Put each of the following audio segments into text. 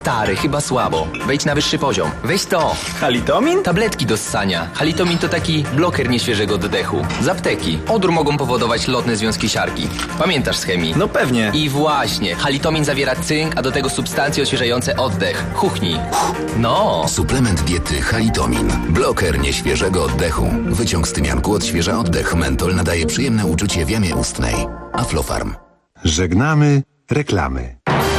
Stary, chyba słabo. Wejdź na wyższy poziom. Weź to. Halitomin? Tabletki do ssania. Halitomin to taki bloker nieświeżego oddechu. Z apteki. Odór mogą powodować lotne związki siarki. Pamiętasz z chemii? No pewnie. I właśnie. Halitomin zawiera cynk, a do tego substancje odświeżające oddech. Chuchnij. No. Suplement diety Halitomin. Bloker nieświeżego oddechu. Wyciąg z tymianku odświeża oddech. Mentol nadaje przyjemne uczucie w jamie ustnej. Aflofarm. Żegnamy reklamy.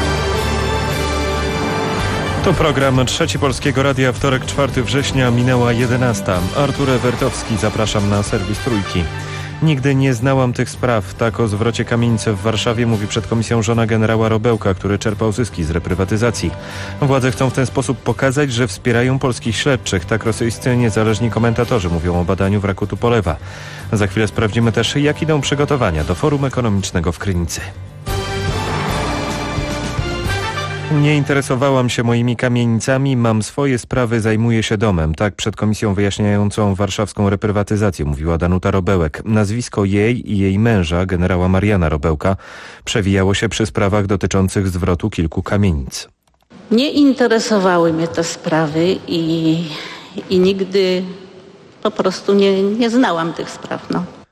To program Trzeci Polskiego Radia, wtorek 4 września, minęła 11. Artur Ewertowski, zapraszam na serwis Trójki. Nigdy nie znałam tych spraw. Tak o zwrocie kamienicy w Warszawie mówi przed komisją żona generała Robełka, który czerpał zyski z reprywatyzacji. Władze chcą w ten sposób pokazać, że wspierają polskich śledczych. Tak rosyjscy niezależni komentatorzy mówią o badaniu wraku Tupolewa. Za chwilę sprawdzimy też, jak idą przygotowania do Forum Ekonomicznego w Krynicy. Nie interesowałam się moimi kamienicami, mam swoje sprawy, zajmuję się domem. Tak przed komisją wyjaśniającą warszawską reprywatyzację mówiła Danuta Robełek. Nazwisko jej i jej męża, generała Mariana Robełka, przewijało się przy sprawach dotyczących zwrotu kilku kamienic. Nie interesowały mnie te sprawy i nigdy po prostu nie znałam tych spraw.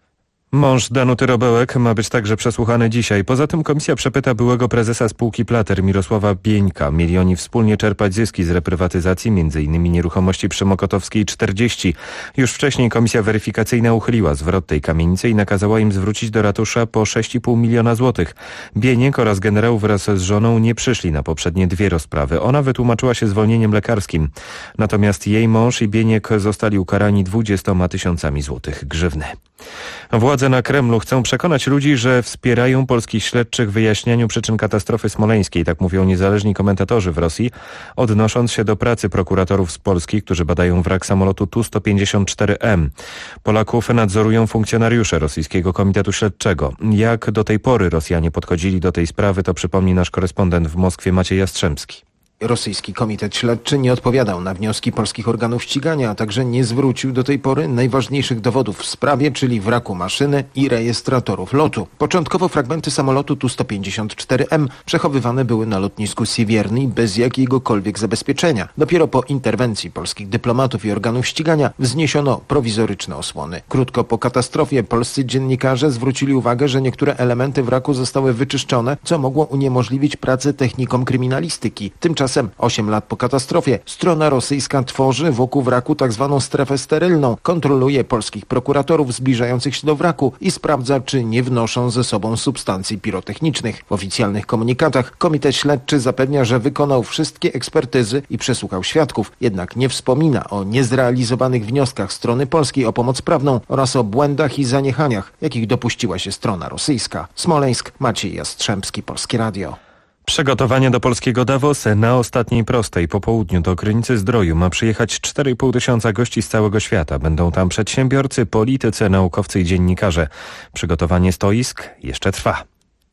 Mąż Danuty Robełek ma być także przesłuchany dzisiaj. Poza tym komisja przepyta byłego prezesa spółki Plater Mirosława Bieńka. Mieli oni wspólnie czerpać zyski z reprywatyzacji, m.in. nieruchomości przy Mokotowskiej 40. Już wcześniej komisja weryfikacyjna uchyliła zwrot tej kamienicy i nakazała im zwrócić do ratusza po 6,5 miliona złotych. Bieniek oraz generał wraz z żoną nie przyszli na poprzednie dwie rozprawy. Ona wytłumaczyła się zwolnieniem lekarskim. Natomiast jej mąż i Bieniek zostali ukarani 20 000 złotych grzywny. Władze na Kremlu chcą przekonać ludzi, że wspierają polskich śledczych w wyjaśnianiu przyczyn katastrofy smoleńskiej. Tak mówią niezależni komentatorzy w Rosji, odnosząc się do pracy prokuratorów z Polski, którzy badają wrak samolotu Tu-154M. Polaków nadzorują funkcjonariusze Rosyjskiego Komitetu Śledczego. Jak do tej pory Rosjanie podchodzili do tej sprawy, to przypomni nasz korespondent w Moskwie Maciej Jastrzębski. Rosyjski Komitet Śledczy nie odpowiadał na wnioski polskich organów ścigania, a także nie zwrócił do tej pory najważniejszych dowodów w sprawie, czyli wraku maszyny i rejestratorów lotu. Początkowo fragmenty samolotu Tu-154M przechowywane były na lotnisku Siewierny bez jakiegokolwiek zabezpieczenia. Dopiero po interwencji polskich dyplomatów i organów ścigania wzniesiono prowizoryczne osłony. Krótko po katastrofie polscy dziennikarze zwrócili uwagę, że niektóre elementy wraku zostały wyczyszczone, co mogło uniemożliwić pracę technikom kryminalistyki. Tymczasem 8 lat po katastrofie strona rosyjska tworzy wokół wraku tzw. strefę sterylną, kontroluje polskich prokuratorów zbliżających się do wraku i sprawdza, czy nie wnoszą ze sobą substancji pirotechnicznych. W oficjalnych komunikatach Komitet Śledczy zapewnia, że wykonał wszystkie ekspertyzy i przesłuchał świadków, jednak nie wspomina o niezrealizowanych wnioskach strony polskiej o pomoc prawną oraz o błędach i zaniechaniach, jakich dopuściła się strona rosyjska. Smoleńsk, Maciej Jastrzębski, Polskie Radio. Przygotowania do polskiego Davosa. Na ostatniej prostej po południu do Krynicy Zdroju ma przyjechać 4,5 tysiąca gości z całego świata. Będą tam przedsiębiorcy, politycy, naukowcy i dziennikarze. Przygotowanie stoisk jeszcze trwa.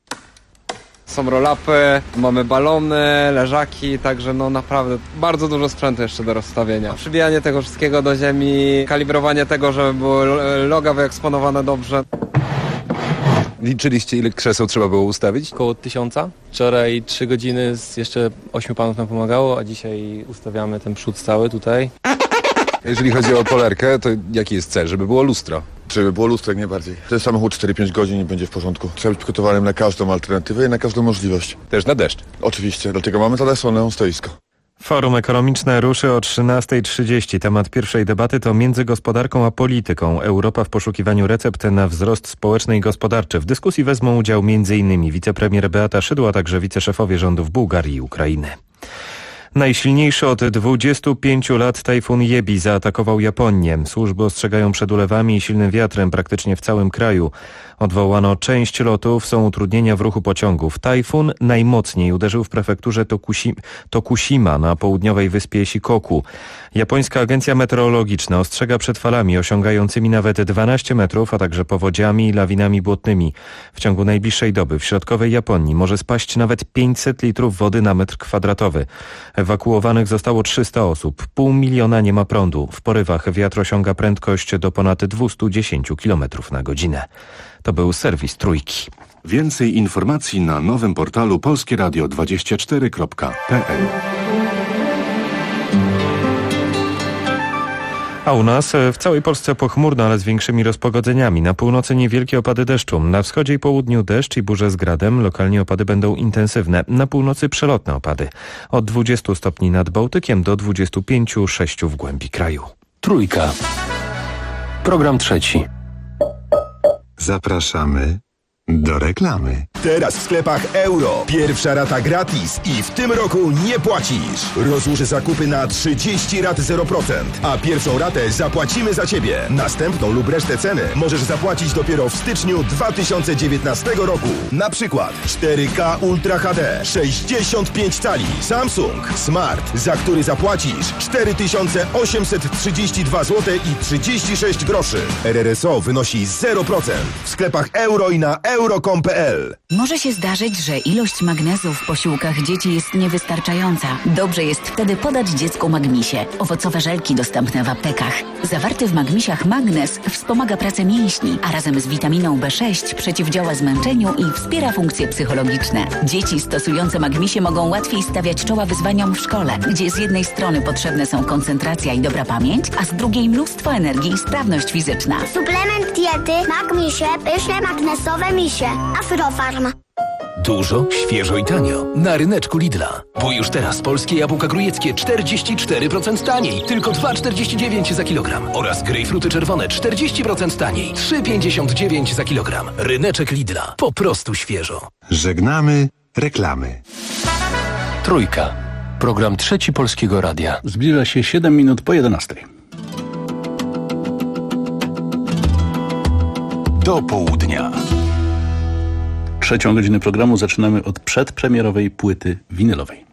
Są roll-upy, mamy balony, leżaki, także naprawdę bardzo dużo sprzętu jeszcze do rozstawienia. Przybijanie tego wszystkiego do ziemi, kalibrowanie tego, żeby były loga wyeksponowane dobrze. Liczyliście, ile krzeseł trzeba było ustawić? Około 1000. Wczoraj 3 godziny, jeszcze 8 panów nam pomagało, a dzisiaj ustawiamy ten przód cały tutaj. Jeżeli chodzi o polerkę, to jaki jest cel? Żeby było lustro? Żeby było lustro, jak najbardziej. To jest samochód 4-5 godzin i będzie w porządku. Trzeba być przygotowanym na każdą alternatywę i na każdą możliwość. Też na deszcz? Oczywiście, dlatego mamy zadaszone stoisko. Forum Ekonomiczne ruszy o 13:30. Temat pierwszej debaty to między gospodarką a polityką. Europa w poszukiwaniu recept na wzrost społeczny i gospodarczy. W dyskusji wezmą udział m.in. wicepremier Beata Szydło, a także wiceszefowie rządów Bułgarii i Ukrainy. Najsilniejszy od 25 lat tajfun Jebi zaatakował Japonię. Służby ostrzegają przed ulewami i silnym wiatrem praktycznie w całym kraju. Odwołano część lotów, są utrudnienia w ruchu pociągów. Tajfun najmocniej uderzył w prefekturze Tokushima na południowej wyspie Shikoku. Japońska agencja meteorologiczna ostrzega przed falami osiągającymi nawet 12 metrów, a także powodziami i lawinami błotnymi. W ciągu najbliższej doby w środkowej Japonii może spaść nawet 500 litrów wody na metr kwadratowy. Ewakuowanych zostało 300 osób. 500 000 nie ma prądu. W porywach wiatr osiąga prędkość do ponad 210 km na godzinę. To był serwis Trójki. Więcej informacji na nowym portalu polskieradio24.pl. A u nas w całej Polsce pochmurno, ale z większymi rozpogodzeniami. Na północy niewielkie opady deszczu. Na wschodzie i południu deszcz i burze z gradem. Lokalnie opady będą intensywne. Na północy przelotne opady. Od 20 stopni nad Bałtykiem do 25-6 w głębi kraju. Trójka. Program trzeci. Zapraszamy do reklamy. Teraz w sklepach Euro. Pierwsza rata gratis i w tym roku nie płacisz. Rozłóż zakupy na 30 rat 0%, a pierwszą ratę zapłacimy za Ciebie. Następną lub resztę ceny możesz zapłacić dopiero w styczniu 2019 roku. Na przykład 4K Ultra HD 65 cali Samsung Smart, za który zapłacisz 4832 zł i 36 groszy. RRSO wynosi 0% w sklepach Euro i na euro.com.pl. Może się zdarzyć, że ilość magnezu w posiłkach dzieci jest niewystarczająca. Dobrze jest wtedy podać dziecku Magmisie. Owocowe żelki dostępne w aptekach. Zawarty w Magmisiach magnez wspomaga pracę mięśni, a razem z witaminą B6 przeciwdziała zmęczeniu i wspiera funkcje psychologiczne. Dzieci stosujące Magmisie mogą łatwiej stawiać czoła wyzwaniom w szkole, gdzie z jednej strony potrzebne są koncentracja i dobra pamięć, a z drugiej mnóstwo energii i sprawność fizyczna. Suplement diety Magmisie, pyszne magnesowe misie. Afrofarm. Dużo, świeżo i tanio. Na ryneczku Lidla. Bo już teraz polskie jabłka grujeckie 44% taniej. Tylko 2,49 za kilogram. Oraz grejpfruty czerwone 40% taniej. 3,59 za kilogram. Ryneczek Lidla. Po prostu świeżo. Żegnamy reklamy. Trójka. Program trzeci Polskiego Radia. Zbliża się 7 minut po 11. Do południa. Trzecią godzinę programu zaczynamy od przedpremierowej płyty winylowej.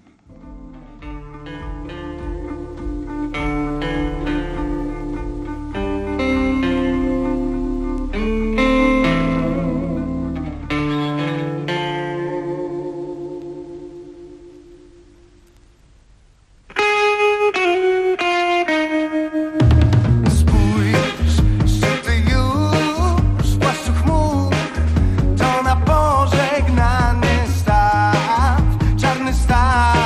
Stop.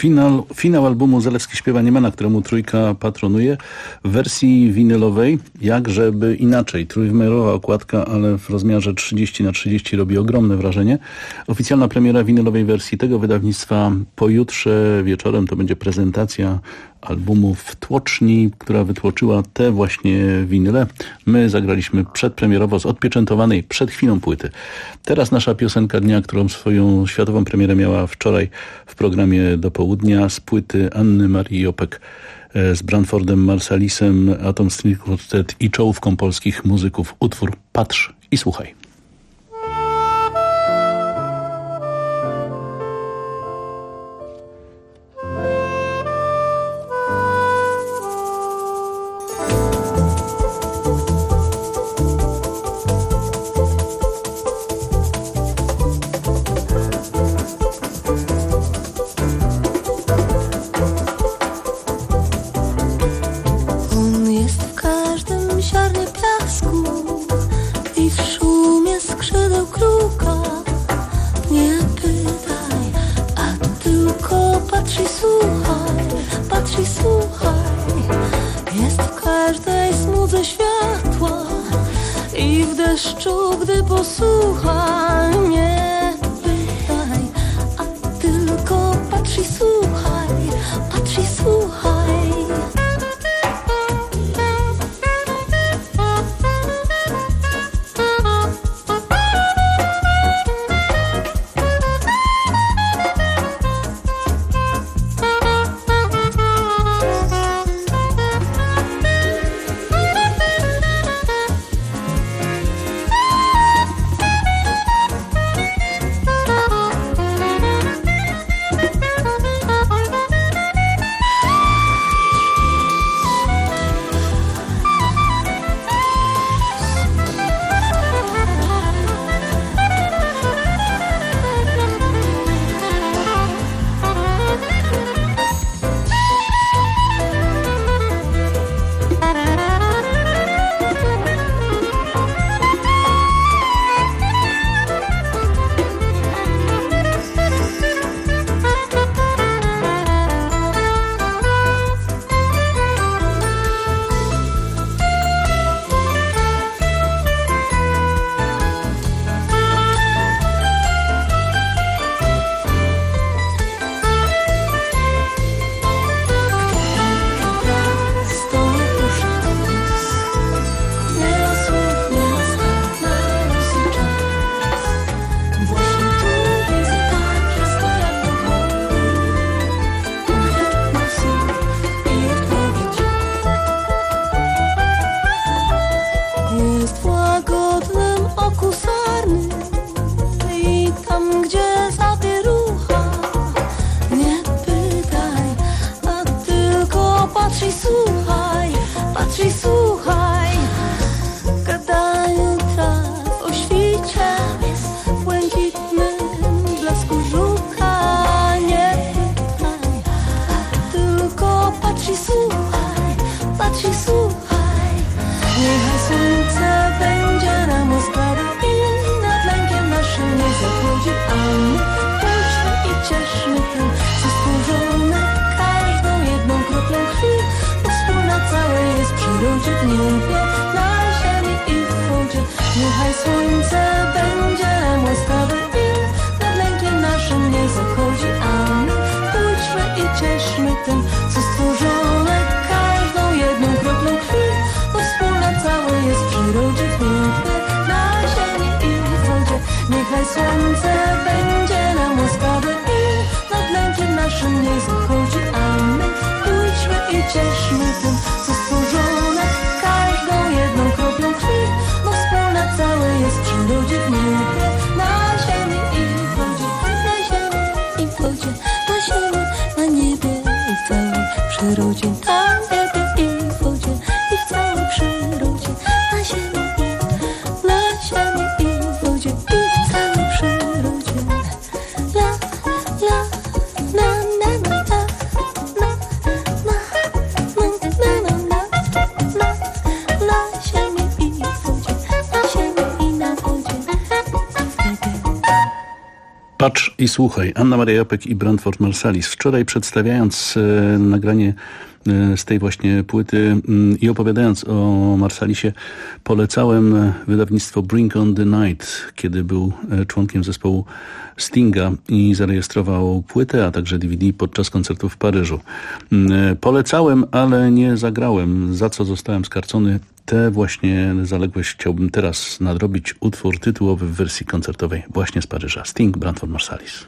Finał albumu Zalewski śpiewa Niemana, któremu Trójka patronuje, w wersji winylowej, jak żeby inaczej. Trójwymiarowa okładka, ale w rozmiarze 30x30 robi ogromne wrażenie. Oficjalna premiera winylowej wersji tego wydawnictwa pojutrze wieczorem. To będzie prezentacja albumu w tłoczni, która wytłoczyła te właśnie winyle. My zagraliśmy przedpremierowo z odpieczętowanej przed chwilą płyty. Teraz nasza piosenka dnia, którą swoją światową premierę miała wczoraj w programie Do Południa, z płyty Anny Marii Jopek z Branfordem Marsalisem, Atom String Quartet i czołówką polskich muzyków. Utwór Patrz i słuchaj. Gdy posłucha, nie pytaj, a tylko patrz i słuchaj, patrz i słuchaj. Patrz i słuchaj. Anna Maria Japek i Branford Marsalis. Wczoraj przedstawiając nagranie z tej właśnie płyty i opowiadając o Marsalisie, polecałem wydawnictwo Bring on the Night, kiedy był członkiem zespołu Stinga i zarejestrował płytę, a także DVD podczas koncertu w Paryżu. Polecałem, ale nie zagrałem, za co zostałem skarcony. Tę właśnie zaległość chciałbym teraz nadrobić. Utwór tytułowy w wersji koncertowej właśnie z Paryża. Sting, Branford Marsalis.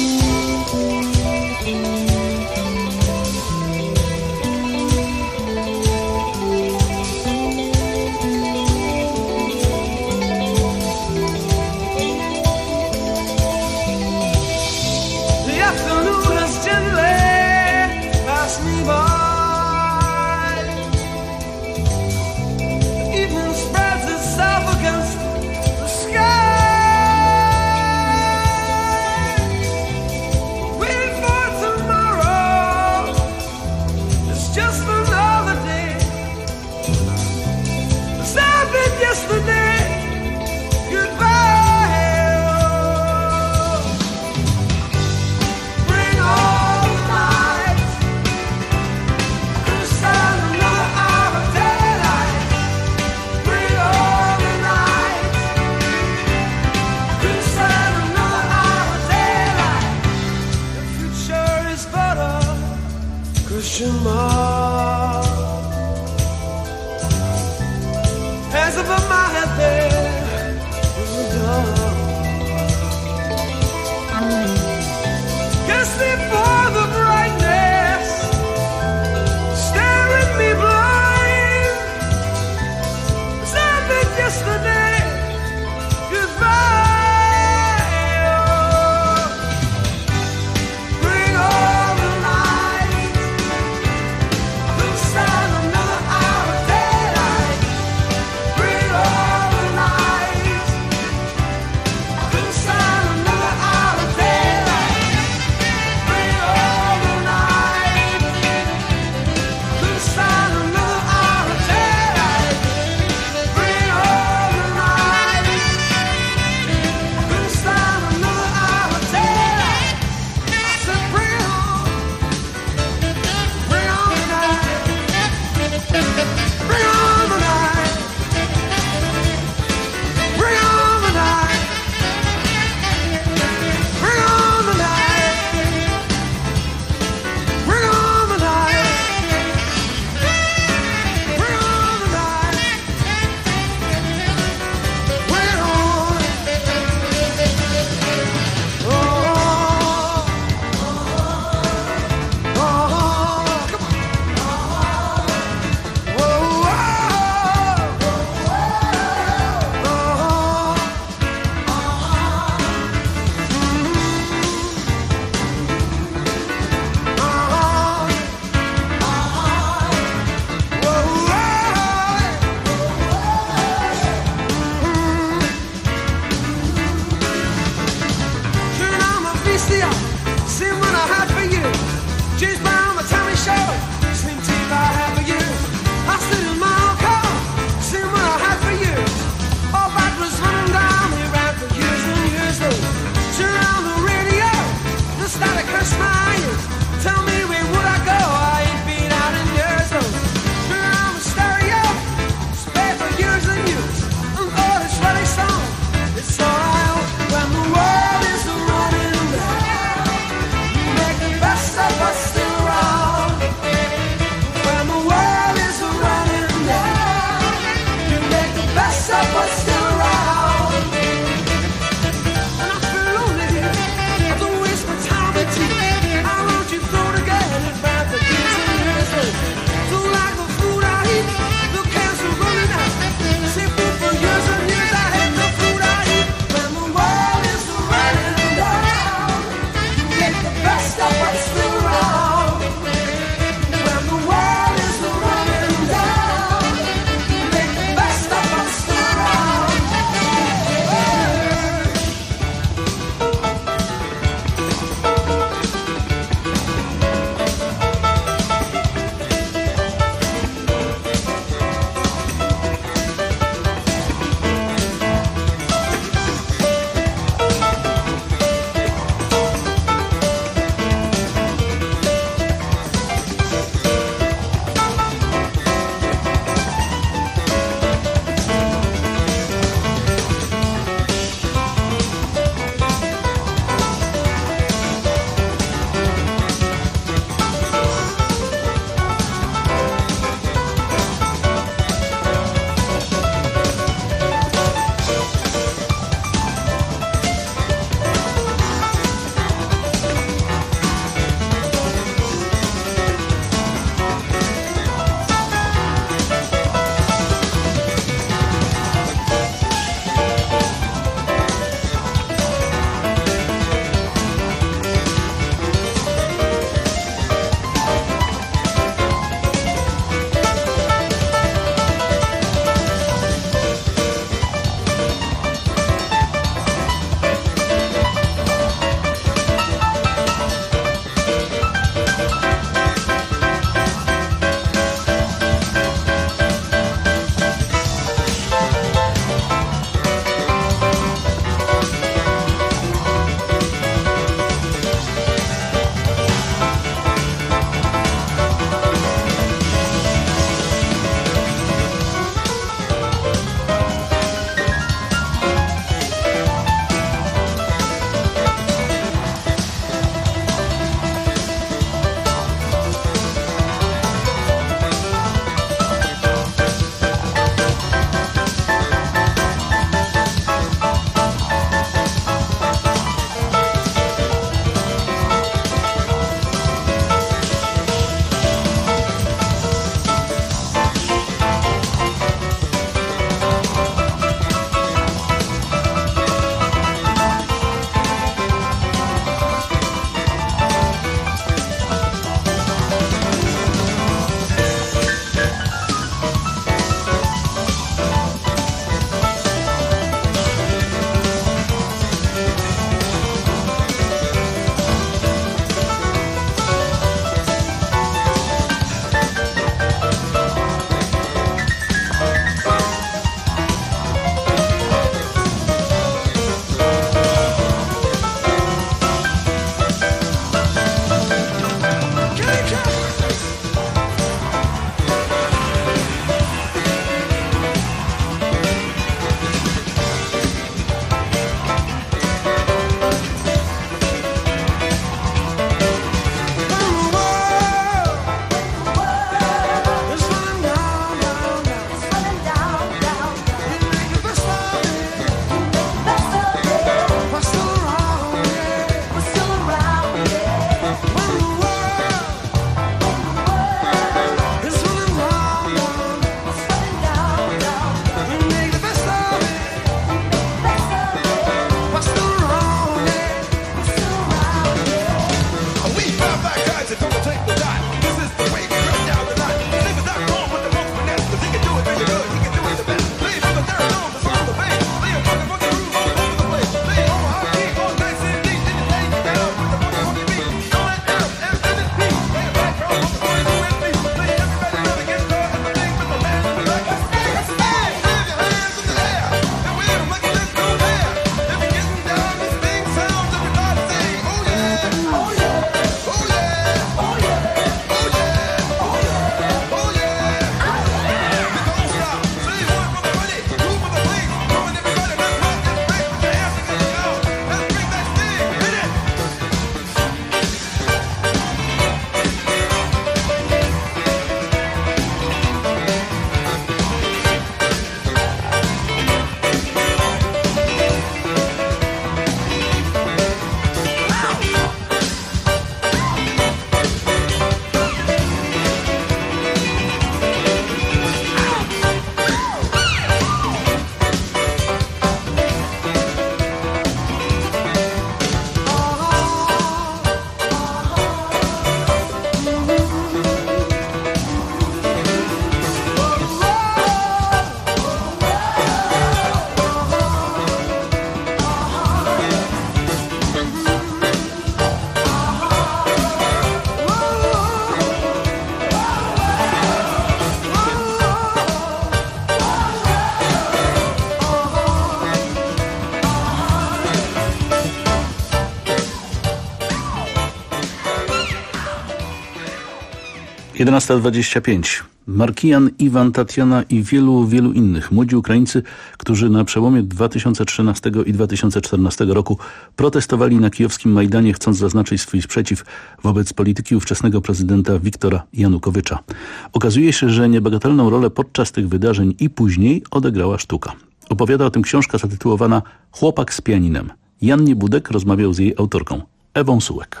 11:25. Markijan, Iwan, Tatiana i wielu innych. Młodzi Ukraińcy, którzy na przełomie 2013 i 2014 roku protestowali na kijowskim Majdanie, chcąc zaznaczyć swój sprzeciw wobec polityki ówczesnego prezydenta Wiktora Janukowycza. Okazuje się, że niebagatelną rolę podczas tych wydarzeń i później odegrała sztuka. Opowiada o tym książka zatytułowana Chłopak z pianinem. Jan Niebudek rozmawiał z jej autorką, Ewą Sułek.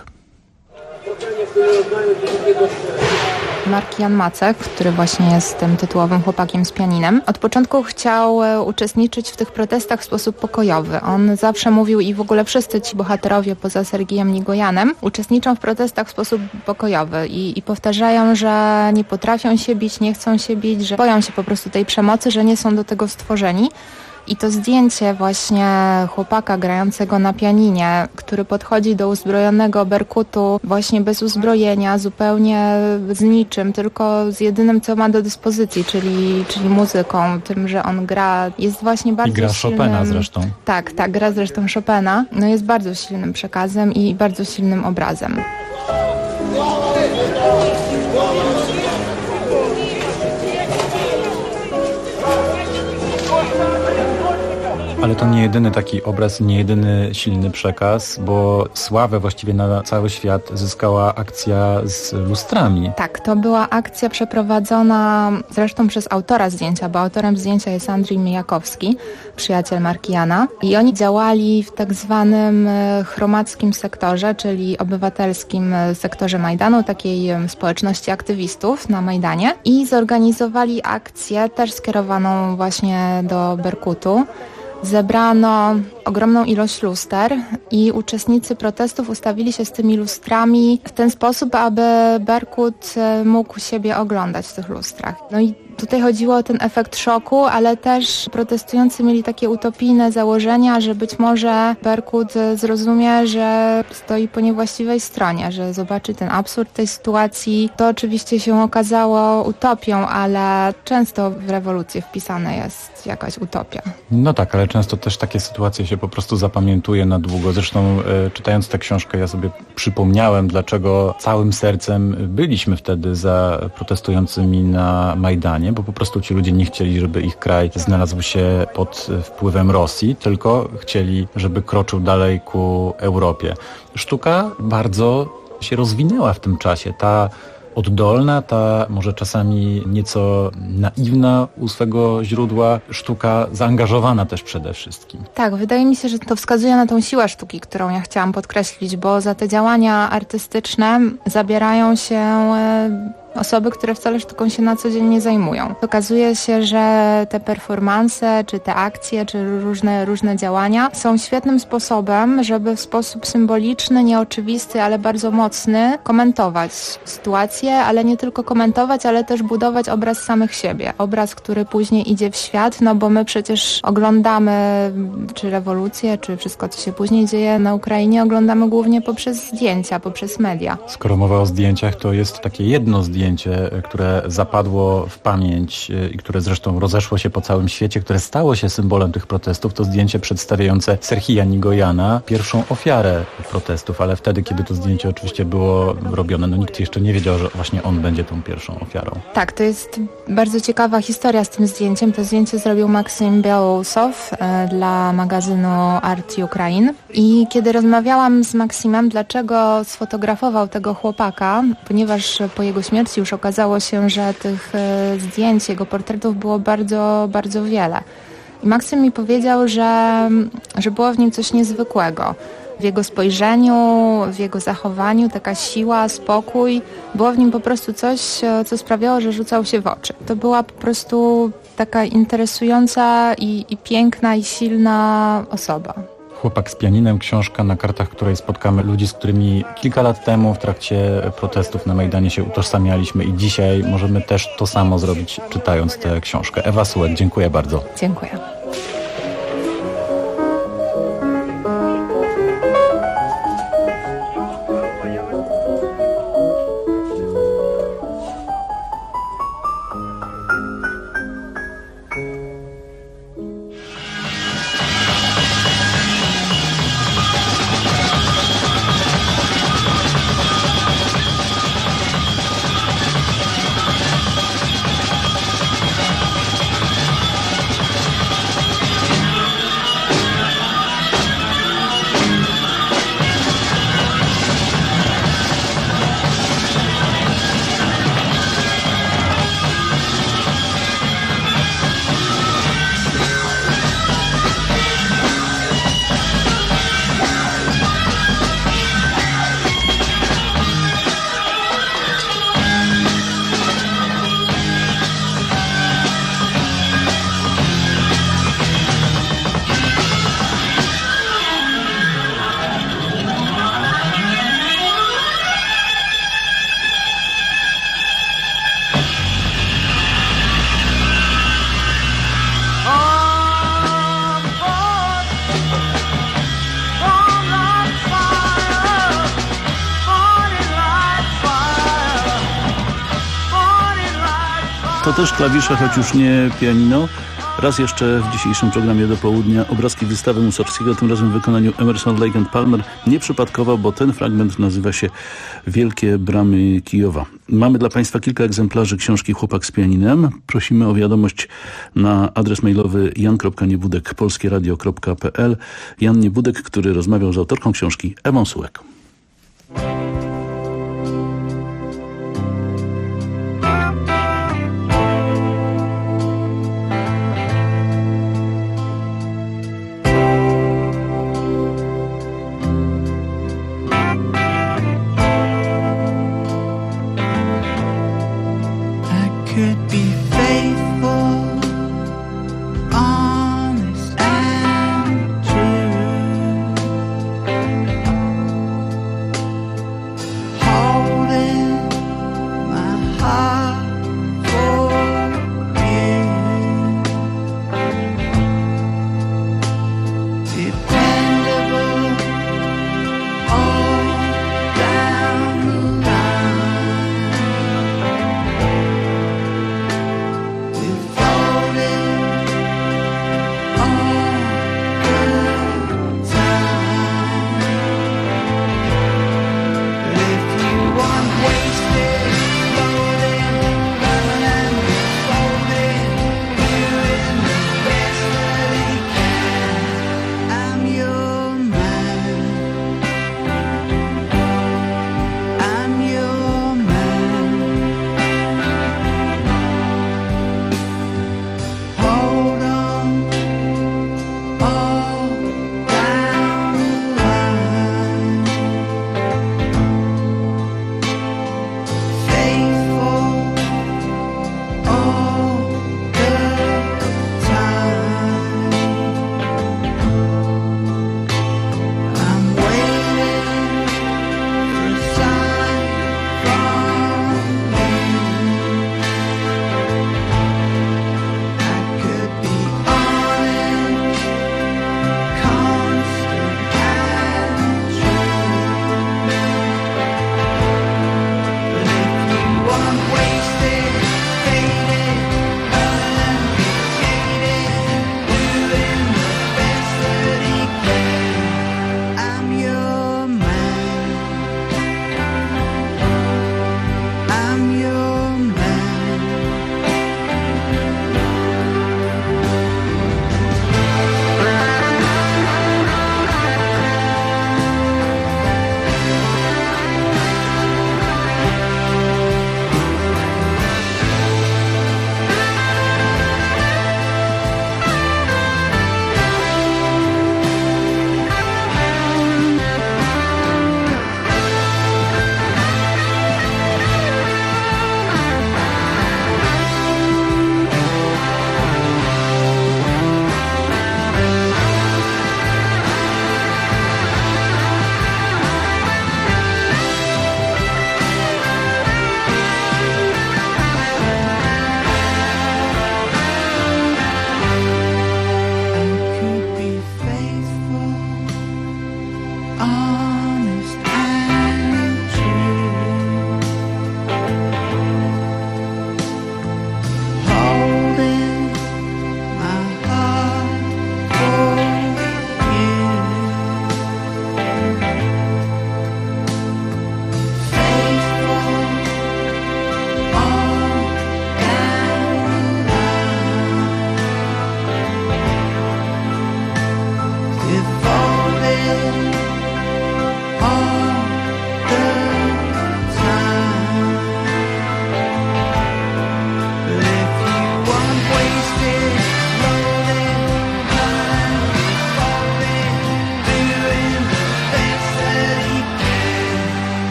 Markijan Macek, który właśnie jest tym tytułowym chłopakiem z pianinem, od początku chciał uczestniczyć w tych protestach w sposób pokojowy. On zawsze mówił i w ogóle wszyscy ci bohaterowie poza Sergijem Nigojanem uczestniczą w protestach w sposób pokojowy i powtarzają, że nie potrafią się bić, nie chcą się bić, że boją się po prostu tej przemocy, że nie są do tego stworzeni. I to zdjęcie właśnie chłopaka grającego na pianinie, który podchodzi do uzbrojonego berkutu właśnie bez uzbrojenia, zupełnie z niczym, tylko z jedynym, co ma do dyspozycji, czyli muzyką, tym, że on gra, jest właśnie bardzo silnym... I gra Chopina zresztą. Tak, gra zresztą Chopina. No jest bardzo silnym przekazem i bardzo silnym obrazem. Ale to nie jedyny taki obraz, nie jedyny silny przekaz, bo sławę właściwie na cały świat zyskała akcja z lustrami. Tak, to była akcja przeprowadzona zresztą przez autora zdjęcia, bo autorem zdjęcia jest Andrzej Mijakowski, przyjaciel Markijana. I oni działali w tak zwanym chromackim sektorze, czyli obywatelskim sektorze Majdanu, takiej społeczności aktywistów na Majdanie. I zorganizowali akcję też skierowaną właśnie do Berkutu. Zebrano ogromną ilość luster i uczestnicy protestów ustawili się z tymi lustrami w ten sposób, aby Berkut mógł siebie oglądać w tych lustrach. No i tutaj chodziło o ten efekt szoku, ale też protestujący mieli takie utopijne założenia, że być może Berkut zrozumie, że stoi po niewłaściwej stronie, że zobaczy ten absurd tej sytuacji. To oczywiście się okazało utopią, ale często w rewolucję wpisana jest jakaś utopia. No tak, ale często też takie sytuacje się po prostu zapamiętuje na długo. Zresztą czytając tę książkę ja sobie przypomniałem, dlaczego całym sercem byliśmy wtedy za protestującymi na Majdanie, bo po prostu ci ludzie nie chcieli, żeby ich kraj znalazł się pod wpływem Rosji, tylko chcieli, żeby kroczył dalej ku Europie. Sztuka bardzo się rozwinęła w tym czasie. Ta oddolna, ta może czasami nieco naiwna u swego źródła sztuka, zaangażowana też przede wszystkim. Tak, wydaje mi się, że to wskazuje na tą siłę sztuki, którą ja chciałam podkreślić, bo za te działania artystyczne zabierają się osoby, które wcale sztuką się na co dzień nie zajmują. Okazuje się, że te performanse, czy te akcje, czy różne działania są świetnym sposobem, żeby w sposób symboliczny, nieoczywisty, ale bardzo mocny komentować sytuację, ale nie tylko komentować, ale też budować obraz samych siebie. Obraz, który później idzie w świat, no bo my przecież oglądamy czy rewolucję, czy wszystko, co się później dzieje na Ukrainie, oglądamy głównie poprzez zdjęcia, poprzez media. Skoro mowa o zdjęciach, to jest takie jedno zdjęcie, które zapadło w pamięć i które zresztą rozeszło się po całym świecie, które stało się symbolem tych protestów, to zdjęcie przedstawiające Serhija Nigojana, pierwszą ofiarę protestów, ale wtedy, kiedy to zdjęcie oczywiście było robione, no nikt jeszcze nie wiedział, że właśnie on będzie tą pierwszą ofiarą. Tak, to jest bardzo ciekawa historia z tym zdjęciem. To zdjęcie zrobił Maksym Białousov dla magazynu Art Ukraine. I kiedy rozmawiałam z Maksymem, dlaczego sfotografował tego chłopaka, ponieważ po jego śmierci już okazało się, że tych zdjęć, jego portretów było bardzo, bardzo wiele. I Maksym mi powiedział, że było w nim coś niezwykłego. W jego spojrzeniu, w jego zachowaniu, taka siła, spokój. Było w nim po prostu coś, co sprawiało, że rzucał się w oczy. To była po prostu taka interesująca i piękna i silna osoba. Chłopak z pianinem, książka, na kartach której spotkamy ludzi, z którymi kilka lat temu w trakcie protestów na Majdanie się utożsamialiśmy i dzisiaj możemy też to samo zrobić, czytając tę książkę. Ewa Sułek, dziękuję bardzo. Dziękuję. to też klawisze, choć już nie pianino. Raz jeszcze w dzisiejszym programie do południa obrazki wystawy Mussorgskiego, tym razem w wykonaniu Emerson, Lake & Palmer. Nieprzypadkowo, bo ten fragment nazywa się Wielkie Bramy Kijowa. Mamy dla Państwa kilka egzemplarzy książki Chłopak z pianinem. Prosimy o wiadomość na adres mailowy jan.niebudek@polskieradio.pl. Jan Niebudek, który rozmawiał z autorką książki Ewą Sułek.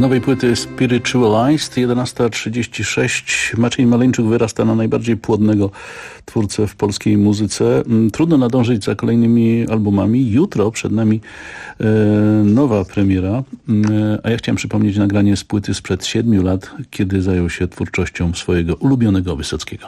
nowej płyty Spiritualized, 11:36. Maciej Maleńczuk wyrasta na najbardziej płodnego twórcę w polskiej muzyce. Trudno nadążyć za kolejnymi albumami. Jutro przed nami nowa premiera, a ja chciałem przypomnieć nagranie z płyty sprzed 7 lat, kiedy zajął się twórczością swojego ulubionego Wysockiego.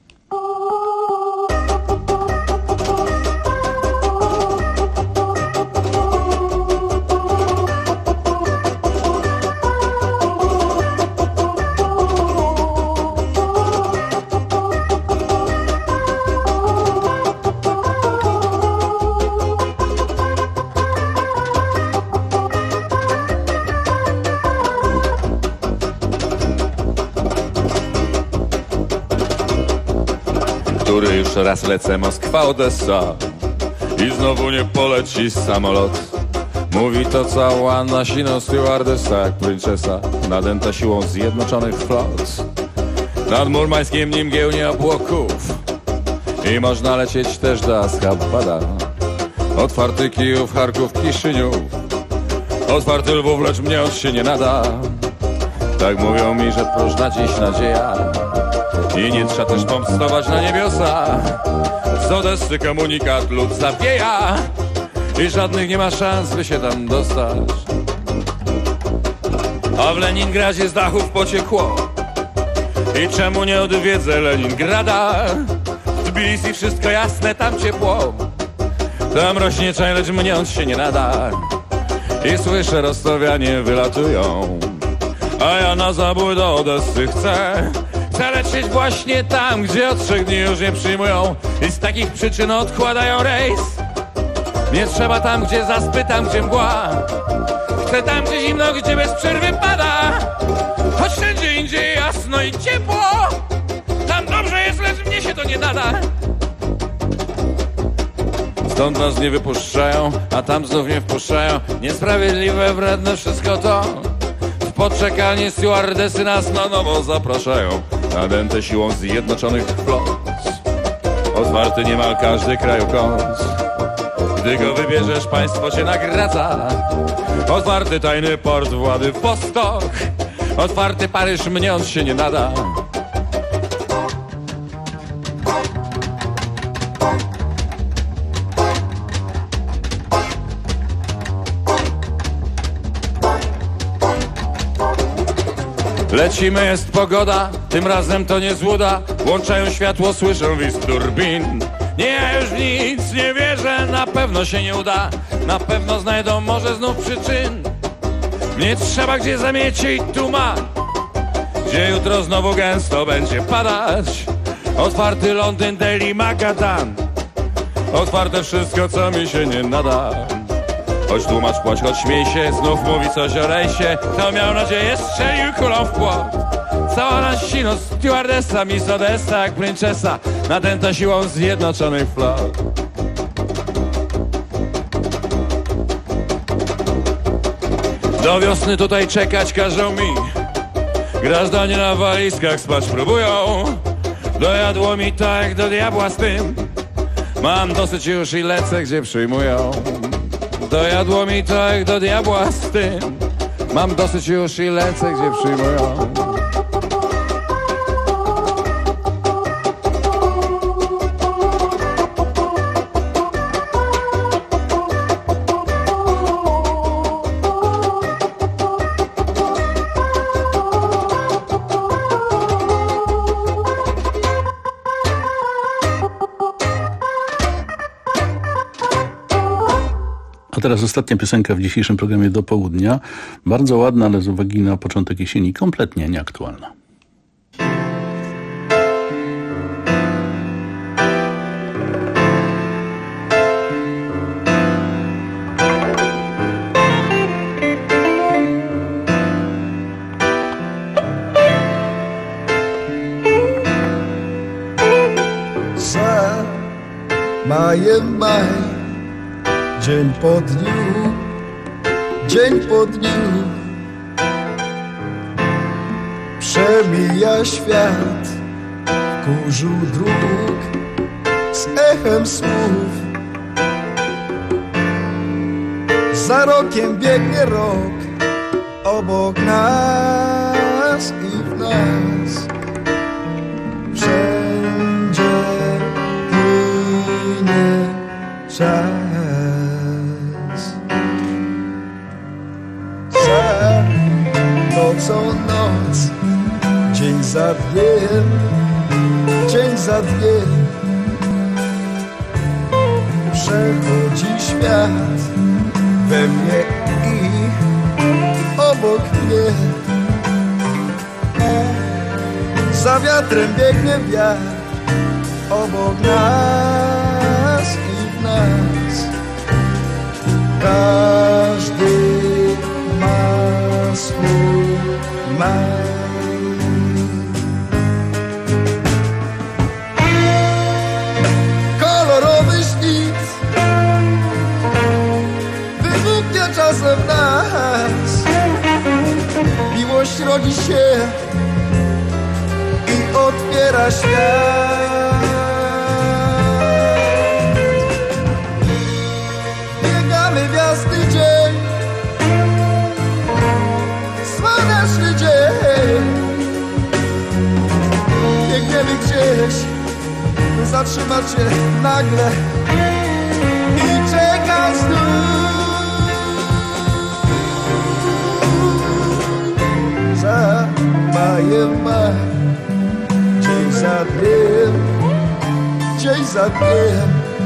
Który już raz lecę Moskwa, Odessa i znowu nie poleci samolot. Mówi to cała nasino stewardessa, jak princesa nadęta siłą zjednoczonych flot. Nad murmańskim nim giełnie obłoków i można lecieć też do Aschabada. Otwarty Kijów, Charków, Kiszyniów, otwarty Lwów, lecz mnie on się nie nada. Tak mówią mi, że próżna dziś nadzieja i nie trzeba też pomstować na niebiosa. Z Odessy komunikat lud zawieja i żadnych nie ma szans, by się tam dostać. A w Leningradzie z dachów pociekło i czemu nie odwiedzę Leningrada? W Tbilisi wszystko jasne, tam ciepło, tam rośnie czaj, lecz mnie on się nie nada. I słyszę, rostowianie wylatują, a ja na zabój do Odessy chcę lecieć właśnie tam, gdzie od 3 dni już nie przyjmują i z takich przyczyn odkładają rejs. Nie trzeba tam, gdzie zaspy, tam, gdzie mgła. Chcę tam, gdzie zimno, gdzie bez przerwy pada. Choć wszędzie indziej jasno i ciepło, tam dobrze jest, lecz mnie się to nie nada. Stąd nas nie wypuszczają, a tam znów nie wpuszczają. Niesprawiedliwe, wredne wszystko to. W poczekalni stewardesy nas na nowo zapraszają. Nadęte siłą zjednoczonych flot. Otwarty niemal każdy krajokąt. Gdy go wybierzesz, państwo cię nagradza. Otwarty tajny port Władywostok. Otwarty Paryż, mnie on się nie nada. Lecimy, jest pogoda, tym razem to nie złuda. Włączają światło, słyszę wizg turbin. Nie, ja już nic nie wierzę, na pewno się nie uda. Na pewno znajdą może znów przyczyn. Mnie trzeba gdzie zamiecie i tuma, gdzie jutro znowu gęsto będzie padać. Otwarty Londyn, Delhi, Magadan. Otwarte wszystko, co mi się nie nada. Choć tłumacz płać, choć śmiej się, znów mówi coś o rejsie. Kto miał nadzieję, strzelił kulą w płot. Cała nasino stewardessa, Miss Odessa, jak princesa nadęta siłą zjednoczonych flot. Do wiosny tutaj czekać każą mi. Grażdanie na walizkach spać próbują. Dojadło mi tak do diabła z tym. Mam dosyć już i lecę, gdzie przyjmują. Dojadło mi tak do diabła z tym. Mam dosyć już i lecę, gdzie przyjmują. Teraz ostatnia piosenka w dzisiejszym programie do południa. Bardzo ładna, ale z uwagi na początek jesieni kompletnie nieaktualna. Maj, dzień po dniu, dzień po dniu. Przemija świat w kurzu dróg z echem słów. Za rokiem biegnie rok, obok nas i w nas. Wszędzie płynie czas. Za nocą noc, dzień za dniem, dzień za dniem. Przechodzi świat we mnie i obok mnie. Za wiatrem biegnie wiatr, obok nas i w nas. Każdy ma swój maj. Kolorowy sznic wybuchnie czasem w nas. Miłość rodzi się i otwiera świat. Biegamy w jasny dzień, słoneczny dzień. Biegniemy gdzieś, by zatrzymać się nagle i czekać za majem maj. Dzień za dniem, dzień za dniem.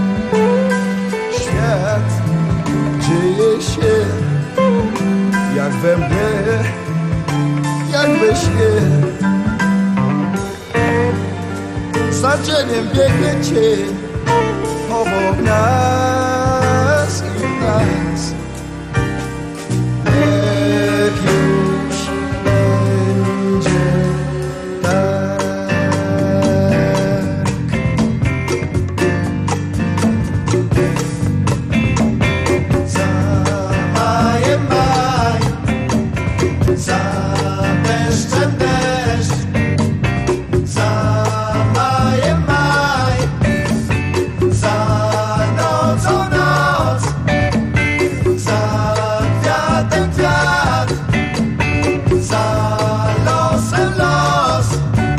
Świat dzieje się jak we mgle, jak we śnie. Za cieniem biegnie cień, obok nas i w nas. Niech już będzie tak. Za majem maj, za deszczem deszcz, za majem maj, za nocą noc, za kwiatem kwiat, za losem los.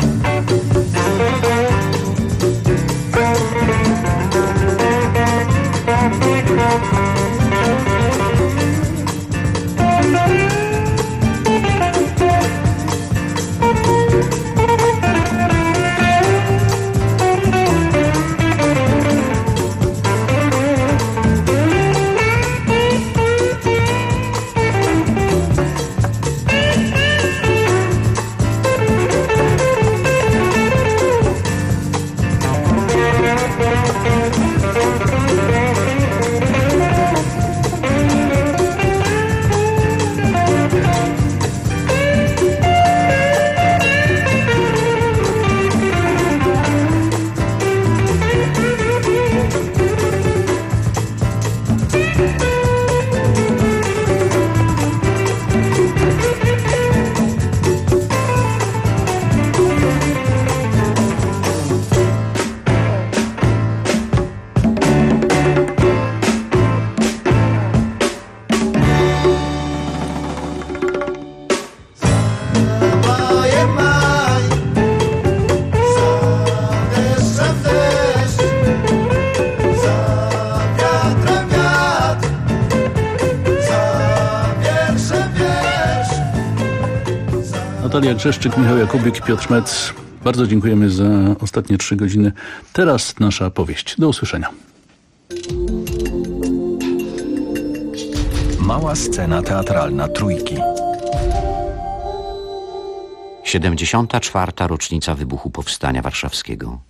Majem maj, za deszczem deszcz, za wiatrem wiatr, za wierszem wiersz. Natalia Grzeszczyk, Michał Jakubik, Piotr Mec. Bardzo dziękujemy za ostatnie 3 godziny. Teraz nasza powieść. Do usłyszenia. Mała scena teatralna Trójki. 74. rocznica wybuchu Powstania Warszawskiego.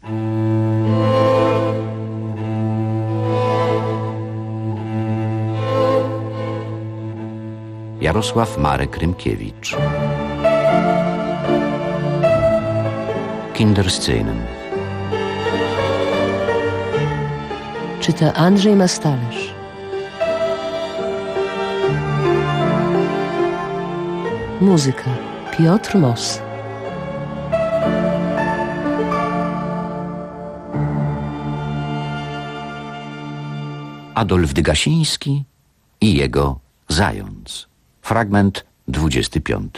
Jarosław Marek Rymkiewicz. Kinderszenen. Czyta Andrzej Mastalerz. Muzyka Piotr Moss. Adolf Dygasiński i jego Zając. Fragment 25.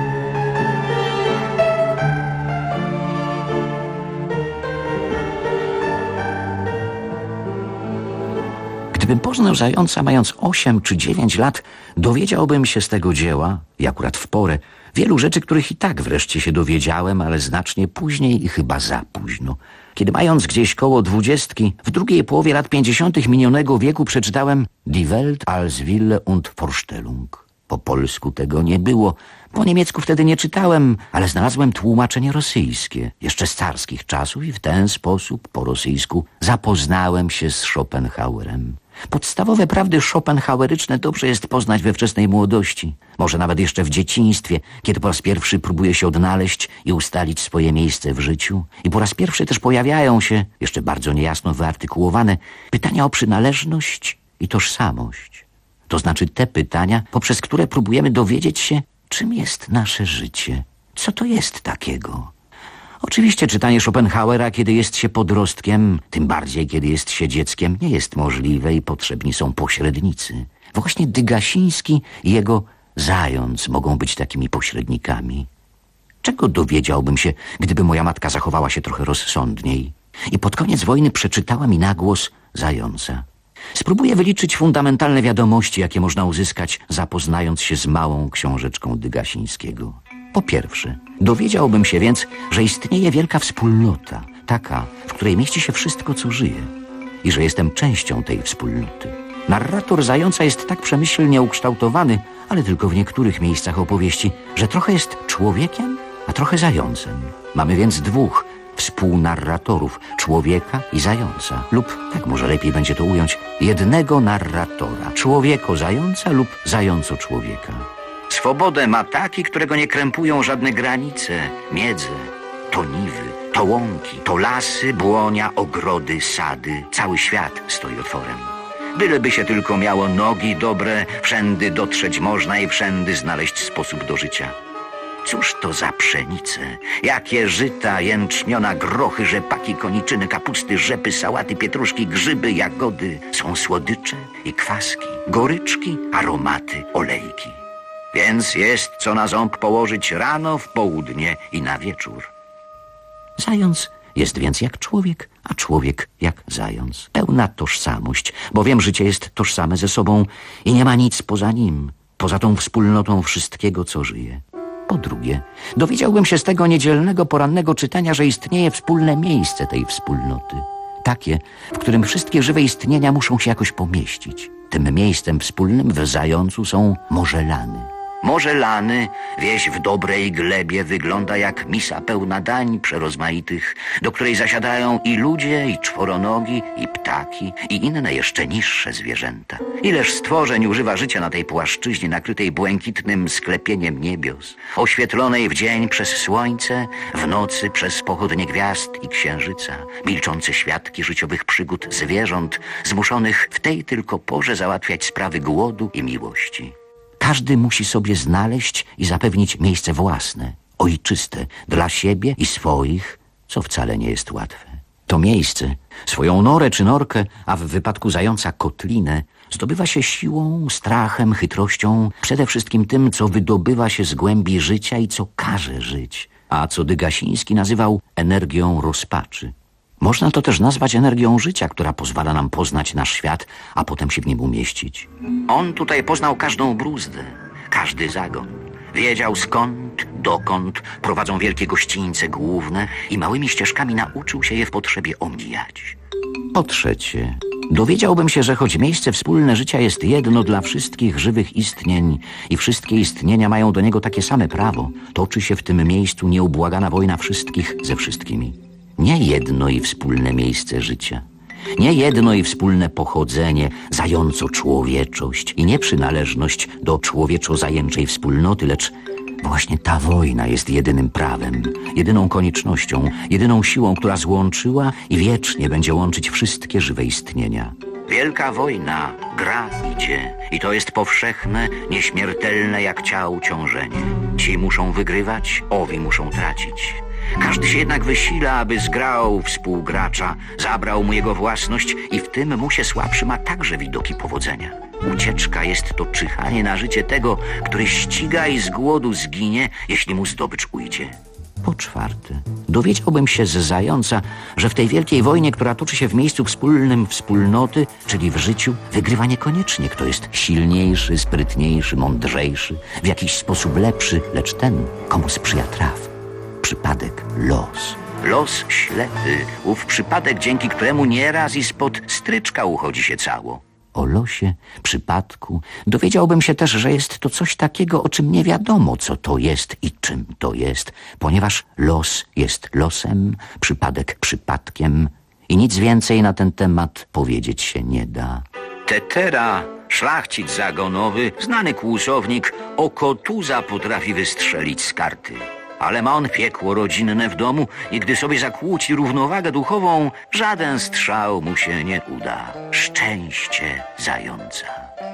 Gdybym poznał Zająca mając 8 czy 9 lat, dowiedziałbym się z tego dzieła, i akurat w porę, wielu rzeczy, których i tak wreszcie się dowiedziałem, ale znacznie później i chyba za późno. Kiedy mając gdzieś koło 20, w drugiej połowie lat 50. minionego wieku przeczytałem Die Welt als Wille und Vorstellung. Po polsku tego nie było. Po niemiecku wtedy nie czytałem, ale znalazłem tłumaczenie rosyjskie, jeszcze z carskich czasów i w ten sposób, po rosyjsku, zapoznałem się z Schopenhauerem. Podstawowe prawdy schopenhaueryczne dobrze jest poznać we wczesnej młodości, może nawet jeszcze w dzieciństwie, kiedy po raz pierwszy próbuje się odnaleźć i ustalić swoje miejsce w życiu. I po raz pierwszy też pojawiają się, jeszcze bardzo niejasno wyartykułowane, pytania o przynależność i tożsamość. To znaczy te pytania, poprzez które próbujemy dowiedzieć się, czym jest nasze życie, co to jest takiego. Oczywiście czytanie Schopenhauera, kiedy jest się podrostkiem, tym bardziej kiedy jest się dzieckiem, nie jest możliwe i potrzebni są pośrednicy. Właśnie Dygasiński i jego Zając mogą być takimi pośrednikami. Czego dowiedziałbym się, gdyby moja matka zachowała się trochę rozsądniej i pod koniec wojny przeczytała mi na głos Zająca? Spróbuję wyliczyć fundamentalne wiadomości, jakie można uzyskać, zapoznając się z małą książeczką Dygasińskiego. Po pierwsze, dowiedziałbym się więc, że istnieje wielka wspólnota, taka, w której mieści się wszystko, co żyje, i że jestem częścią tej wspólnoty. Narrator Zająca jest tak przemyślnie ukształtowany, ale tylko w niektórych miejscach opowieści, że trochę jest człowiekiem, a trochę zającem. Mamy więc dwóch współnarratorów, człowieka i zająca, lub, tak może lepiej będzie to ująć, jednego narratora, człowieko-zająca lub zająco-człowieka. Swobodę ma taki, którego nie krępują żadne granice, miedze, to niwy, to łąki, to lasy, błonia, ogrody, sady. Cały świat stoi otworem. Byleby się tylko miało nogi dobre, wszędy dotrzeć można i wszędy znaleźć sposób do życia. Cóż to za pszenice, jakie żyta, jęczmiona, grochy, rzepaki, koniczyny, kapusty, rzepy, sałaty, pietruszki, grzyby, jagody. Są słodycze i kwaski, goryczki, aromaty, olejki. Więc jest co na ząb położyć rano, w południe i na wieczór. Zając jest więc jak człowiek, a człowiek jak zając. Pełna tożsamość, bowiem życie jest tożsame ze sobą i nie ma nic poza nim, poza tą wspólnotą wszystkiego, co żyje. Po drugie, dowiedziałbym się z tego niedzielnego porannego czytania, że istnieje wspólne miejsce tej wspólnoty. Takie, w którym wszystkie żywe istnienia muszą się jakoś pomieścić. Tym miejscem wspólnym w Zającu są Morze Lany. Morze Lany, wieś w dobrej glebie, wygląda jak misa pełna dań przerozmaitych, do której zasiadają i ludzie, i czworonogi, i ptaki, i inne jeszcze niższe zwierzęta. Ileż stworzeń używa życia na tej płaszczyźnie nakrytej błękitnym sklepieniem niebios, oświetlonej w dzień przez słońce, w nocy przez pochodnie gwiazd i księżyca, milczące świadki życiowych przygód zwierząt, zmuszonych w tej tylko porze załatwiać sprawy głodu i miłości. Każdy musi sobie znaleźć i zapewnić miejsce własne, ojczyste, dla siebie i swoich, co wcale nie jest łatwe. To miejsce, swoją norę czy norkę, a w wypadku Zająca kotlinę, zdobywa się siłą, strachem, chytrością, przede wszystkim tym, co wydobywa się z głębi życia i co każe żyć, a co Dygasiński nazywał energią rozpaczy. Można to też nazwać energią życia, która pozwala nam poznać nasz świat, a potem się w nim umieścić. On tutaj poznał każdą bruzdę, każdy zagon. Wiedział skąd, dokąd prowadzą wielkie gościńce główne i małymi ścieżkami nauczył się je w potrzebie omijać. Po trzecie, dowiedziałbym się, że choć miejsce wspólne życia jest jedno dla wszystkich żywych istnień i wszystkie istnienia mają do niego takie same prawo, toczy się w tym miejscu nieubłagana wojna wszystkich ze wszystkimi. Nie jedno i wspólne miejsce życia, nie jedno i wspólne pochodzenie, zająco-człowieczość i nieprzynależność do człowieczo-zajęczej wspólnoty, lecz właśnie ta wojna jest jedynym prawem, jedyną koniecznością, jedyną siłą, która złączyła i wiecznie będzie łączyć wszystkie żywe istnienia. Wielka wojna, gra idzie i to jest powszechne, nieśmiertelne jak ciało ciążenie. Ci muszą wygrywać, owi muszą tracić. Każdy się jednak wysila, aby zgrał współgracza, zabrał mu jego własność i w tym musie słabszy ma także widoki powodzenia. Ucieczka jest to czyhanie na życie tego, który ściga i z głodu zginie, jeśli mu zdobycz ujdzie. Po czwarte, dowiedziałbym się z Zająca, że w tej wielkiej wojnie, która toczy się w miejscu wspólnym wspólnoty, czyli w życiu, wygrywa niekoniecznie kto jest silniejszy, sprytniejszy, mądrzejszy, w jakiś sposób lepszy, lecz ten, komu sprzyja traf. Przypadek, los. Los ślepy, ów przypadek, dzięki któremu nieraz i spod stryczka uchodzi się cało. O losie, przypadku dowiedziałbym się też, że jest to coś takiego, o czym nie wiadomo, co to jest i czym to jest, ponieważ los jest losem, przypadek przypadkiem i nic więcej na ten temat powiedzieć się nie da. Tetera, szlachcic zagonowy, znany kłusownik, oko tuza potrafi wystrzelić z karty. Ale ma on piekło rodzinne w domu i gdy sobie zakłóci równowagę duchową, żaden strzał mu się nie uda. Szczęście Zająca.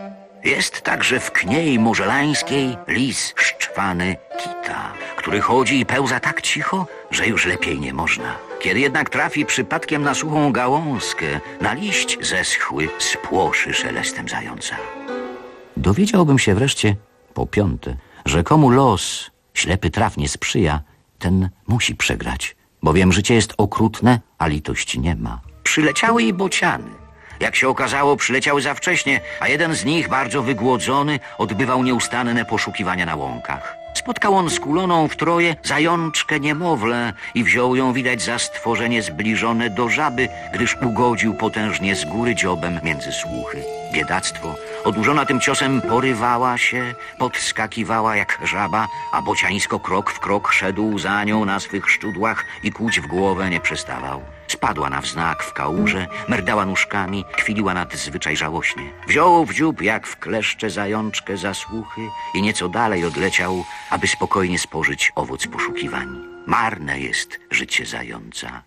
Jest także w kniei morzelańskiej lis szczwany Kita, który chodzi i pełza tak cicho, że już lepiej nie można. Kiedy jednak trafi przypadkiem na suchą gałązkę, na liść zeschły spłoszy szelestem Zająca. Dowiedziałbym się wreszcie, po piąte, że komu los ślepy traf nie sprzyja, ten musi przegrać, bowiem życie jest okrutne, a litości nie ma. Przyleciały i bociany. Jak się okazało, przyleciały za wcześnie, a jeden z nich, bardzo wygłodzony, odbywał nieustanne poszukiwania na łąkach. Spotkał on skuloną w troje zajączkę niemowlę i wziął ją, widać, za stworzenie zbliżone do żaby, gdyż ugodził potężnie z góry dziobem między słuchy. Biedactwo, odurzona tym ciosem, porywała się, podskakiwała jak żaba, a bocianisko krok w krok szedł za nią na swych szczudłach i kłuć w głowę nie przestawał. Spadła na wznak w kałuże, merdała nóżkami, kwiliła nadzwyczaj żałośnie. Wziął w dziób jak w kleszcze zajączkę za słuchy i nieco dalej odleciał, aby spokojnie spożyć owoc poszukiwań. Marne jest życie Zająca.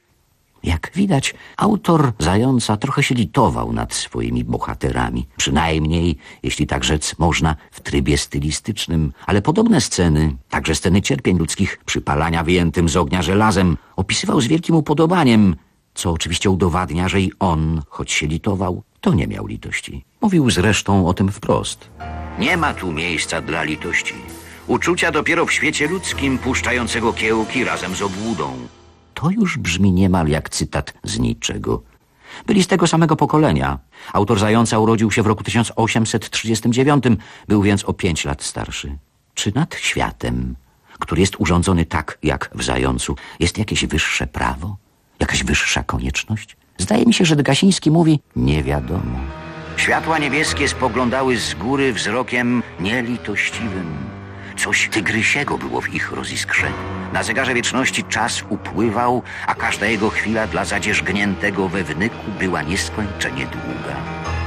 Jak widać, autor Zająca trochę się litował nad swoimi bohaterami. Przynajmniej, jeśli tak rzec można, w trybie stylistycznym. Ale podobne sceny, także sceny cierpień ludzkich, przypalania wyjętym z ognia żelazem, opisywał z wielkim upodobaniem, co oczywiście udowadnia, że i on, choć się litował, to nie miał litości. Mówił zresztą o tym wprost. Nie ma tu miejsca dla litości. Uczucia dopiero w świecie ludzkim, puszczającego kiełki razem z obłudą. To już brzmi niemal jak cytat z niczego. Byli z tego samego pokolenia. Autor Zająca urodził się w roku 1839, był więc o 5 lat starszy. Czy nad światem, który jest urządzony tak jak w Zającu, jest jakieś wyższe prawo? Jakaś wyższa konieczność? Zdaje mi się, że Gasiński mówi, nie wiadomo. Światła niebieskie spoglądały z góry wzrokiem nielitościwym. Coś tygrysiego było w ich roziskrzeniu. Na zegarze wieczności czas upływał, a każda jego chwila dla zadzierzgniętego we wnyku była nieskończenie długa.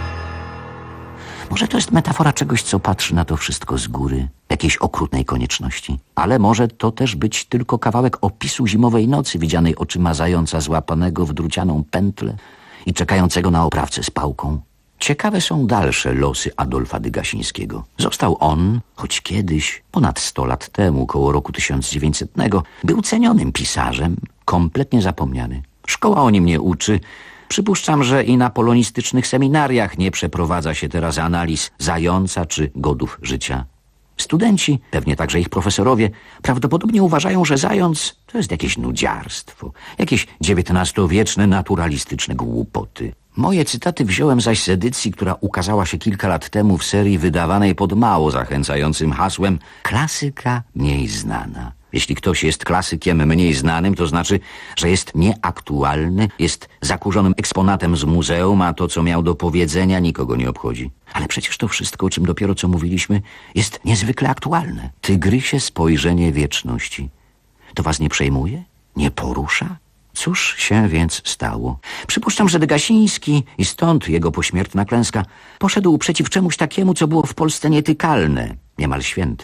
Może to jest metafora czegoś, co patrzy na to wszystko z góry, jakiejś okrutnej konieczności. Ale może to też być tylko kawałek opisu zimowej nocy, widzianej oczyma Zająca złapanego w drucianą pętlę i czekającego na oprawcę z pałką. Ciekawe są dalsze losy Adolfa Gasińskiego. Został on, choć kiedyś, ponad 100 lat temu, koło roku 1900, był cenionym pisarzem, kompletnie zapomniany. Szkoła o nim nie uczy. Przypuszczam, że i na polonistycznych seminariach nie przeprowadza się teraz analiz Zająca czy godów życia. Studenci, pewnie także ich profesorowie, prawdopodobnie uważają, że Zając to jest jakieś nudziarstwo, jakieś XIX-wieczne naturalistyczne głupoty. Moje cytaty wziąłem zaś z edycji, która ukazała się kilka lat temu w serii wydawanej pod mało zachęcającym hasłem Klasyka mniej znana. Jeśli ktoś jest klasykiem mniej znanym, to znaczy, że jest nieaktualny, jest zakurzonym eksponatem z muzeum, a to, co miał do powiedzenia, nikogo nie obchodzi. Ale przecież to wszystko, o czym dopiero co mówiliśmy, jest niezwykle aktualne. Tygrysie spojrzenie wieczności. To was nie przejmuje? Nie porusza? Cóż się więc stało? Przypuszczam, że Gasiński, i stąd jego pośmiertna klęska, poszedł przeciw czemuś takiemu, co było w Polsce nietykalne, niemal święte.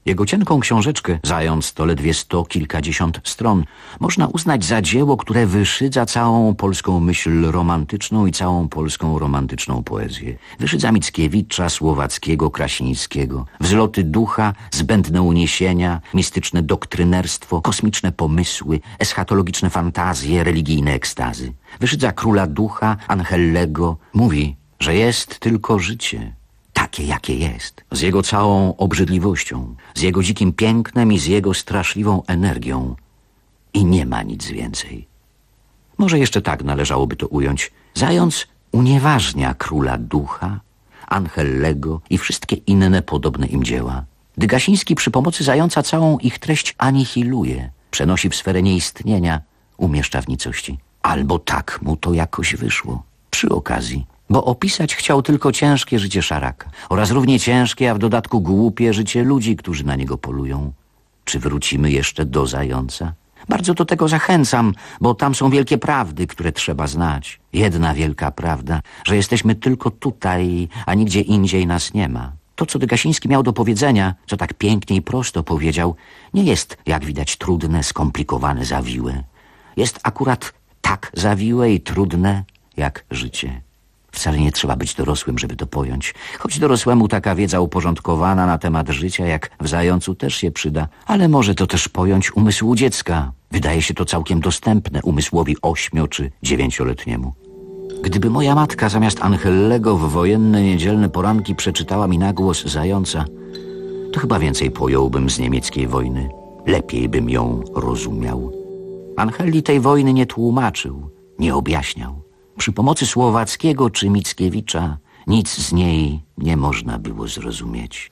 Jego cienką książeczkę, Zając to ledwie 100 kilkadziesiąt stron, można uznać za dzieło, które wyszydza całą polską myśl romantyczną i całą polską romantyczną poezję. Wyszydza Mickiewicza, Słowackiego, Krasińskiego, wzloty ducha, zbędne uniesienia, mistyczne doktrynerstwo, kosmiczne pomysły, eschatologiczne fantazje, religijne ekstazy. Wyszydza króla ducha, Angellego, mówi, że jest tylko życie. Takie, jakie jest, z jego całą obrzydliwością, z jego dzikim pięknem i z jego straszliwą energią. I nie ma nic więcej. Może jeszcze tak należałoby to ująć. Zając unieważnia króla ducha, Angellego i wszystkie inne podobne im dzieła. Dygasiński przy pomocy Zająca całą ich treść anihiluje, przenosi w sferę nieistnienia, umieszcza w nicości. Albo tak mu to jakoś wyszło, przy okazji. Bo opisać chciał tylko ciężkie życie szaraka oraz równie ciężkie, a w dodatku głupie życie ludzi, którzy na niego polują. Czy wrócimy jeszcze do Zająca? Bardzo do tego zachęcam, bo tam są wielkie prawdy, które trzeba znać. Jedna wielka prawda, że jesteśmy tylko tutaj, a nigdzie indziej nas nie ma. To, co Dygasiński miał do powiedzenia, co tak pięknie i prosto powiedział, nie jest, jak widać, trudne, skomplikowane, zawiłe. Jest akurat tak zawiłe i trudne, jak życie. Wcale nie trzeba być dorosłym, żeby to pojąć. Choć dorosłemu taka wiedza uporządkowana na temat życia, jak w Zającu, też się przyda. Ale może to też pojąć umysłu dziecka. Wydaje się to całkiem dostępne umysłowi 8- czy 9-letniemu. Gdyby moja matka zamiast Angellego w wojenne niedzielne poranki przeczytała mi na głos Zająca, to chyba więcej pojąłbym z niemieckiej wojny. Lepiej bym ją rozumiał. Angelli tej wojny nie tłumaczył, nie objaśniał. Przy pomocy Słowackiego czy Mickiewicza nic z niej nie można było zrozumieć.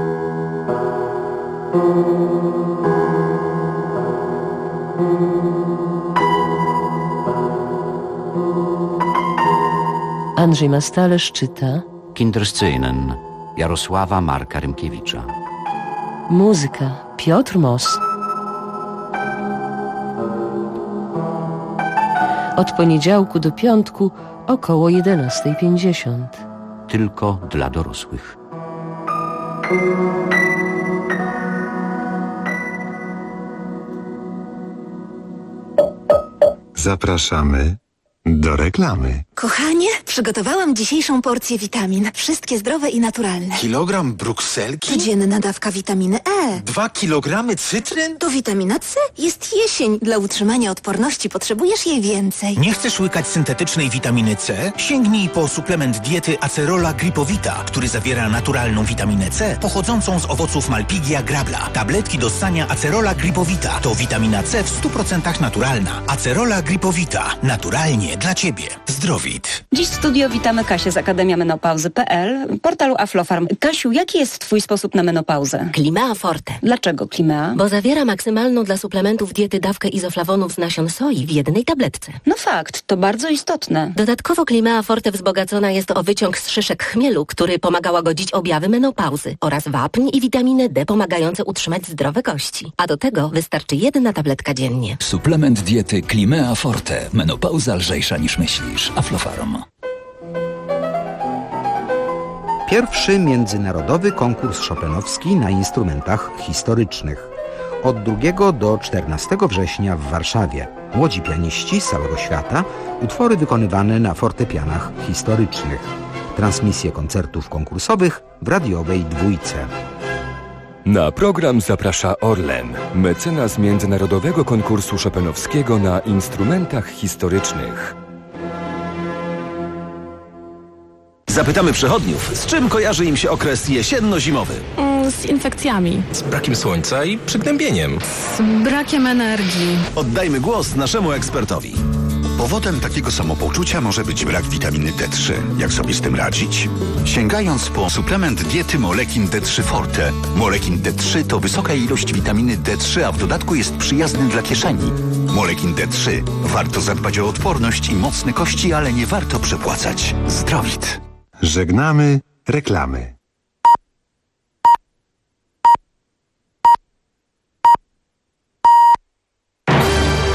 Andrzej Mastalerz czyta Kinderszenen Jarosława Marka Rymkiewicza. Muzyka Piotr Moss. Od poniedziałku do piątku około 11:50. Tylko dla dorosłych. Zapraszamy do reklamy. Kochanie, przygotowałam dzisiejszą porcję witamin. Wszystkie zdrowe i naturalne. Kilogram brukselki? Codzienna dawka witaminy E. 2 kilogramy cytryn? To witamina C. Jest jesień. Dla utrzymania odporności potrzebujesz jej więcej. Nie chcesz łykać syntetycznej witaminy C? Sięgnij po suplement diety Acerola Gripowita, który zawiera naturalną witaminę C pochodzącą z owoców Malpighia grabla. Tabletki do ssania Acerola Gripowita to witamina C w 100% naturalna. Acerola Gripowita. Naturalnie dla Ciebie. Zdrowit. Dziś w studio witamy Kasię z Akademia Menopauzy.pl, portalu Aflofarm. Kasiu, jaki jest Twój sposób na menopauzę? Climea Forte. Dlaczego Climea? Bo zawiera maksymalną dla suplementów diety dawkę izoflawonów z nasion soi w jednej tabletce. No fakt, to bardzo istotne. Dodatkowo Climea Forte wzbogacona jest o wyciąg z szyszek chmielu, który pomaga łagodzić objawy menopauzy, oraz wapń i witaminę D pomagające utrzymać zdrowe kości. A do tego wystarczy 1 tabletka dziennie. Suplement diety Climea Forte. Menopauza lżejsza niż myślisz. Aflofarm. Pierwszy międzynarodowy konkurs chopinowski na instrumentach historycznych. Od 2 do 14 września w Warszawie. Młodzi pianiści z całego świata, utwory wykonywane na fortepianach historycznych. Transmisje koncertów konkursowych w radiowej Dwójce. Na program zaprasza Orlen, mecenas międzynarodowego konkursu chopinowskiego na instrumentach historycznych. Zapytamy przechodniów, z czym kojarzy im się okres jesienno-zimowy. Z infekcjami. Z brakiem słońca i przygnębieniem. Z brakiem energii. Oddajmy głos naszemu ekspertowi. Powodem takiego samopoczucia może być brak witaminy D3. Jak sobie z tym radzić? Sięgając po suplement diety Molekin D3 Forte. Molekin D3 to wysoka ilość witaminy D3, a w dodatku jest przyjazny dla kieszeni. Molekin D3. Warto zadbać o odporność i mocne kości, ale nie warto przepłacać. Zdrowit. Żegnamy reklamy.